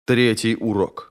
Третий урок.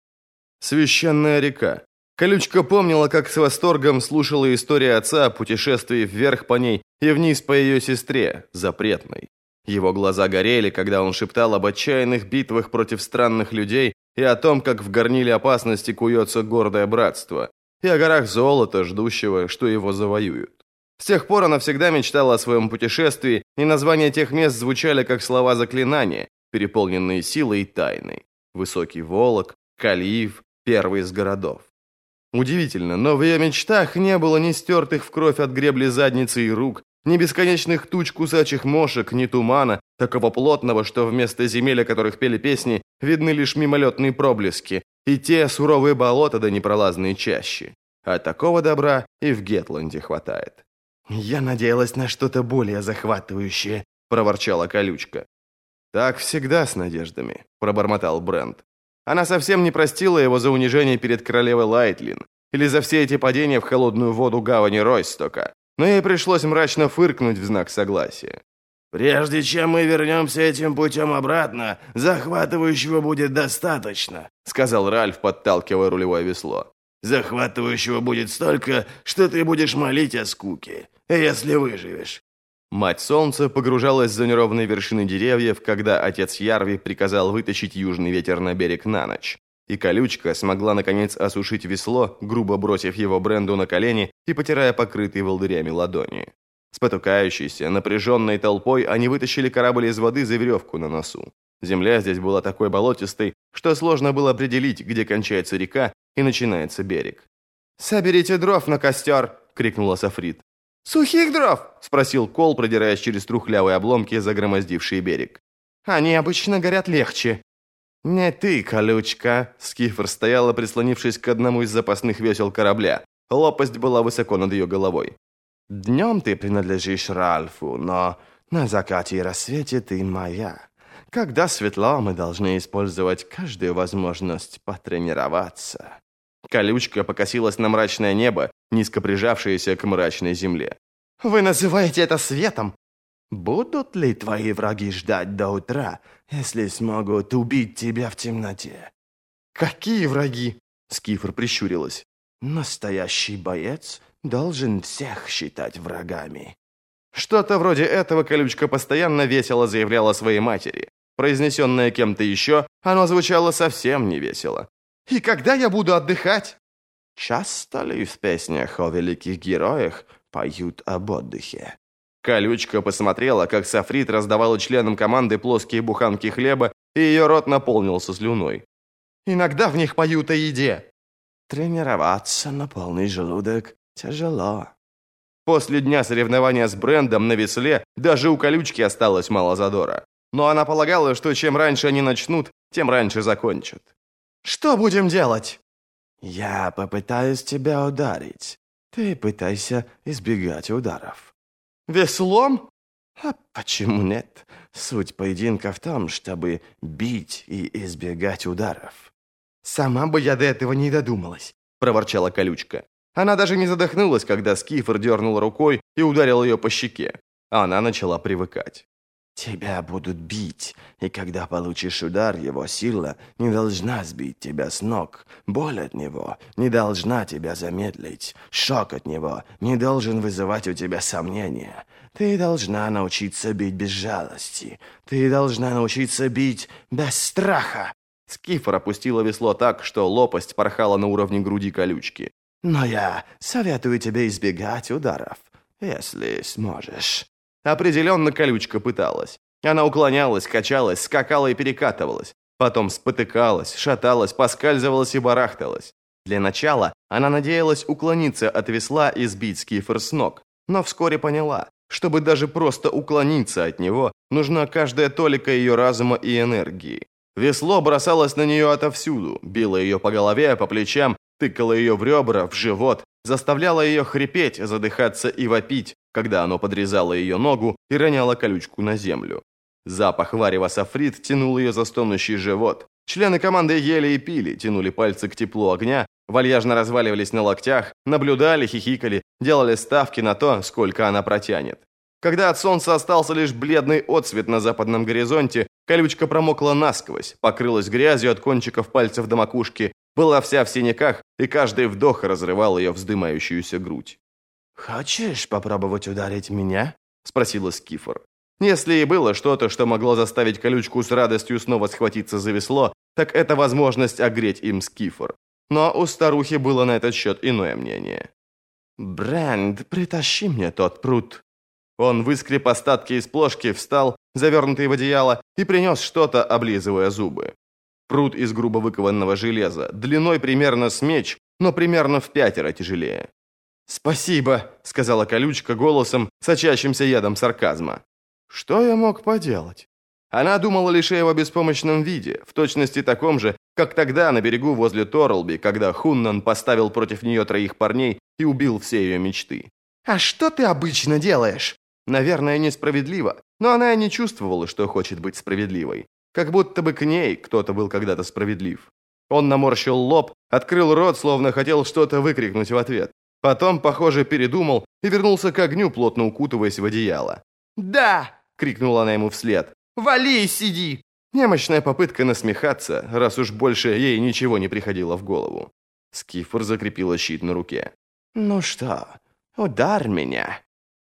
Священная река. Колючка помнила, как с восторгом слушала историю отца о путешествии вверх по ней и вниз по ее сестре, запретной. Его глаза горели, когда он шептал об отчаянных битвах против странных людей и о том, как в горниле опасности куется гордое братство, и о горах золота, ждущего, что его завоюют. С тех пор она всегда мечтала о своем путешествии, и названия тех мест звучали как слова заклинания, переполненные силой и тайной. Высокий Волок, Калиев, первый из городов. Удивительно, но в ее мечтах не было ни стертых в кровь от гребли задницы и рук, ни бесконечных туч кусачих мошек, ни тумана, такого плотного, что вместо земель, о которых пели песни, видны лишь мимолетные проблески, и те суровые болота да непролазные чащи. А такого добра и в Гетланде хватает. «Я надеялась на что-то более захватывающее», – проворчала Колючка. «Так всегда с надеждами», – пробормотал Брент. Она совсем не простила его за унижение перед королевой Лайтлин или за все эти падения в холодную воду гавани Ройстока, но ей пришлось мрачно фыркнуть в знак согласия. «Прежде чем мы вернемся этим путем обратно, захватывающего будет достаточно», — сказал Ральф, подталкивая рулевое весло. «Захватывающего будет столько, что ты будешь молить о скуке, если выживешь». Мать Солнца погружалась за неровные вершины деревьев, когда отец Ярви приказал вытащить южный ветер на берег на ночь. И Колючка смогла, наконец, осушить весло, грубо бросив его Бренду на колени и потирая покрытые волдырями ладони. С потукающейся, напряженной толпой они вытащили корабль из воды за веревку на носу. Земля здесь была такой болотистой, что сложно было определить, где кончается река и начинается берег. «Соберите дров на костер!» — крикнула Сафрид. «Сухих дров?» – спросил Кол, продираясь через трухлявые обломки, загромоздившие берег. «Они обычно горят легче». «Не ты, Колючка!» – Скифр стояла, прислонившись к одному из запасных весел корабля. Лопасть была высоко над ее головой. «Днем ты принадлежишь Ральфу, но на закате и рассвете ты моя. Когда светло, мы должны использовать каждую возможность потренироваться». Колючка покосилась на мрачное небо, низко прижавшееся к мрачной земле. «Вы называете это светом?» «Будут ли твои враги ждать до утра, если смогут убить тебя в темноте?» «Какие враги?» — Скифр прищурилась. «Настоящий боец должен всех считать врагами». Что-то вроде этого Колючка постоянно весело заявляла своей матери. Произнесенное кем-то еще, оно звучало совсем невесело. «И когда я буду отдыхать?» «Часто ли в песнях о великих героях поют об отдыхе?» Колючка посмотрела, как Сафрид раздавала членам команды плоские буханки хлеба, и ее рот наполнился слюной. «Иногда в них поют о еде». «Тренироваться на полный желудок тяжело». После дня соревнования с Брендом на весле даже у Колючки осталось мало задора. Но она полагала, что чем раньше они начнут, тем раньше закончат. «Что будем делать?» «Я попытаюсь тебя ударить. Ты пытайся избегать ударов». «Веслом?» «А почему нет? Суть поединка в том, чтобы бить и избегать ударов». «Сама бы я до этого не додумалась», — проворчала Колючка. Она даже не задохнулась, когда Скифр дернул рукой и ударил ее по щеке. Она начала привыкать. «Тебя будут бить, и когда получишь удар, его сила не должна сбить тебя с ног. Боль от него не должна тебя замедлить. Шок от него не должен вызывать у тебя сомнения. Ты должна научиться бить без жалости. Ты должна научиться бить без страха». Скифр опустила весло так, что лопасть порхала на уровне груди Колючки. «Но я советую тебе избегать ударов, если сможешь». Определенно Колючка пыталась. Она уклонялась, качалась, скакала и перекатывалась. Потом спотыкалась, шаталась, поскальзывалась и барахталась. Для начала она надеялась уклониться от весла и сбить Скифр с ног. Но вскоре поняла, чтобы даже просто уклониться от него, нужна каждая толика ее разума и энергии. Весло бросалось на нее отовсюду, било ее по голове, по плечам, тыкало ее в ребра, в живот, заставляло ее хрипеть, задыхаться и вопить, когда оно подрезало ее ногу и роняло Колючку на землю. Запах варева Сафрид тянул ее за стонущий живот. Члены команды ели и пили, тянули пальцы к теплу огня, вальяжно разваливались на локтях, наблюдали, хихикали, делали ставки на то, сколько она протянет. Когда от солнца остался лишь бледный отсвет на западном горизонте, Колючка промокла насквозь, покрылась грязью от кончиков пальцев до макушки, была вся в синяках, и каждый вдох разрывал ее вздымающуюся грудь. «Хочешь попробовать ударить меня?» – спросила Скифор. Если и было что-то, что могло заставить Колючку с радостью снова схватиться за весло, так это возможность огреть им Скифор. Но у старухи было на этот счет иное мнение. «Брэнд, притащи мне тот пруд». Он выскреб остатки из плошки, встал, завернутый в одеяло, и принес что-то, облизывая зубы. Пруд из грубо выкованного железа, длиной примерно с меч, но примерно в 5 тяжелее. «Спасибо», — сказала Колючка голосом, сочащимся ядом сарказма. Что я мог поделать? Она думала лишь о его беспомощном виде, в точности таком же, как тогда на берегу возле Торрелби, когда Хуннан поставил против нее 3 парней и убил все ее мечты. «А что ты обычно делаешь?» Наверное, несправедливо, но она и не чувствовала, что хочет быть справедливой. Как будто бы к ней кто-то был когда-то справедлив. Он наморщил лоб, открыл рот, словно хотел что-то выкрикнуть в ответ. Потом, похоже, передумал и вернулся к огню, плотно укутываясь в одеяло. «Да!» — крикнула она ему вслед. «Вали и сиди!» Немощная попытка насмехаться, раз уж больше ей ничего не приходило в голову. Скифор закрепила щит на руке. «Ну что, ударь меня!»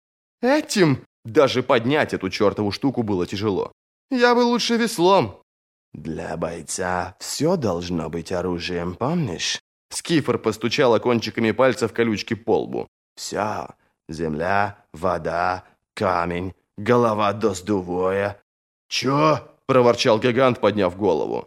Этим даже поднять эту чертову штуку было тяжело. Я бы лучше веслом. «Для бойца все должно быть оружием, помнишь?» Скифор постучала кончиками пальцев Колючки по лбу. «Все. Земля, вода, камень, голова доздувая». «Чё?» – проворчал гигант, подняв голову.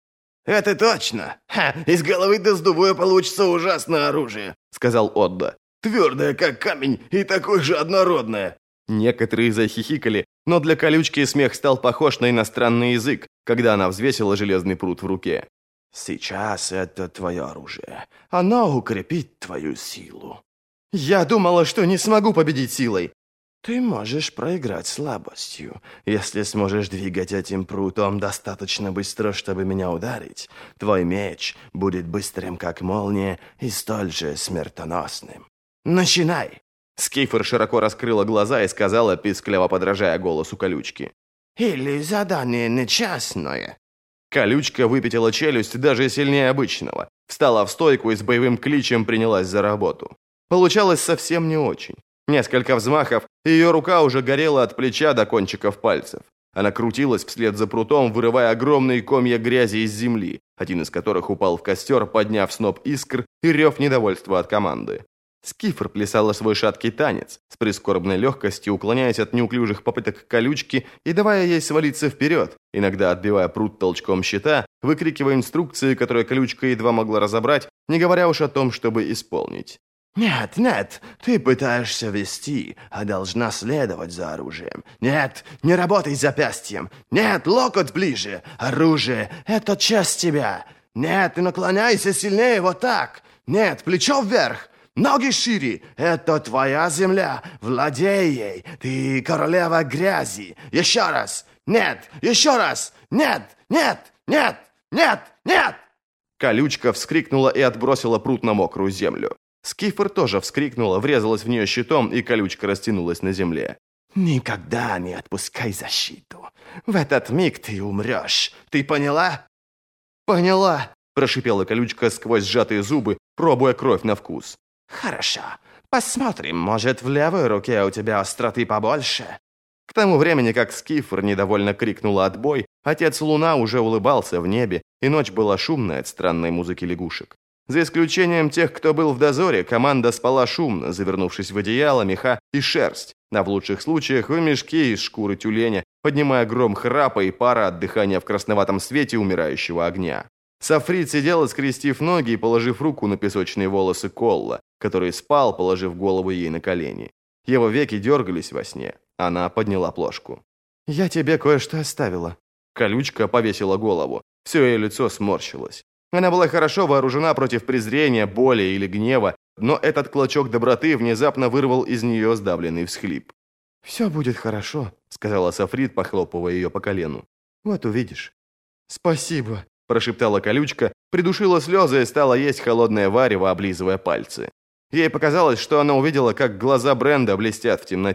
«Это точно! Ха, из головы доздувая получится ужасное оружие», – сказал Отда. «Твердое, как камень, и такое же однородное». Некоторые захихикали, но для Колючки смех стал похож на иностранный язык, когда она взвесила железный пруд в руке. «Сейчас это твое оружие. Оно укрепит твою силу». «Я думала, что не смогу победить силой». «Ты можешь проиграть слабостью. Если сможешь двигать этим прутом достаточно быстро, чтобы меня ударить, твой меч будет быстрым, как молния, и столь же смертоносным. Начинай!» Скифор широко раскрыла глаза и сказала, пискляво подражая голосу Колючки. «Или задание нечестное». Колючка выпятила челюсть даже сильнее обычного, встала в стойку и с боевым кличем принялась за работу. Получалось совсем не очень. Несколько взмахов, и ее рука уже горела от плеча до кончиков пальцев. Она крутилась вслед за прутом, вырывая огромные комья грязи из земли, один из которых упал в костер, подняв сноп искр и рев недовольства от команды. Скифор плясала свой шаткий танец, с прискорбной легкостью уклоняясь от неуклюжих попыток Колючки и давая ей свалиться вперед, иногда отбивая прут толчком щита, выкрикивая инструкции, которые Колючка едва могла разобрать, не говоря уж о том, чтобы исполнить. «Нет, нет, ты пытаешься вести, а должна следовать за оружием. Нет, не работай запястьем. Нет, локоть ближе. Оружие – это часть тебя. Нет, наклоняйся сильнее вот так. Нет, плечо вверх. Ноги шире. Это твоя земля. Владей ей. Ты королева грязи. Еще раз. Нет, еще раз. Нет, нет, нет, нет, нет!» Колючка вскрикнула и отбросила прут на мокрую землю. Скифор тоже вскрикнула, врезалась в нее щитом, и Колючка растянулась на земле. «Никогда не отпускай защиту. В этот миг ты умрешь. Ты поняла?» «Поняла», – прошипела Колючка сквозь сжатые зубы, пробуя кровь на вкус. «Хорошо. Посмотрим, может, в левой руке у тебя остроты побольше?» К тому времени, как Скифор недовольно крикнула «отбой», отец Луна уже улыбался в небе, и ночь была шумная от странной музыки лягушек. За исключением тех, кто был в дозоре, команда спала шумно, завернувшись в одеяло, меха и шерсть, а в лучших случаях в мешки из шкуры тюленя, поднимая гром храпа и пара от дыхания в красноватом свете умирающего огня. Сафрид сидела, скрестив ноги и положив руку на песочные волосы Колла, который спал, положив голову ей на колени. Его веки дергались во сне. Она подняла плошку. «Я тебе кое-что оставила». Колючка повесила голову. Все ее лицо сморщилось. Она была хорошо вооружена против презрения, боли или гнева, но этот клочок доброты внезапно вырвал из нее сдавленный всхлип. «Все будет хорошо», — сказала Сафрид, похлопывая ее по колену. «Вот увидишь». «Спасибо», — прошептала Колючка, придушила слезы и стала есть холодное варево, облизывая пальцы. Ей показалось, что она увидела, как глаза Бренда блестят в темноте.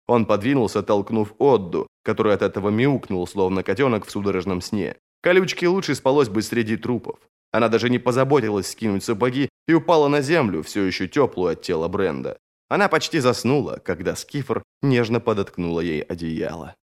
Он подвинулся, толкнув Одду, который от этого мяукнул, словно котенок в судорожном сне. Колючке лучше спалось бы среди трупов. Она даже не позаботилась скинуть сапоги и упала на землю, все еще теплую от тела Бренда. Она почти заснула, когда Скифор нежно подоткнула ей одеяло.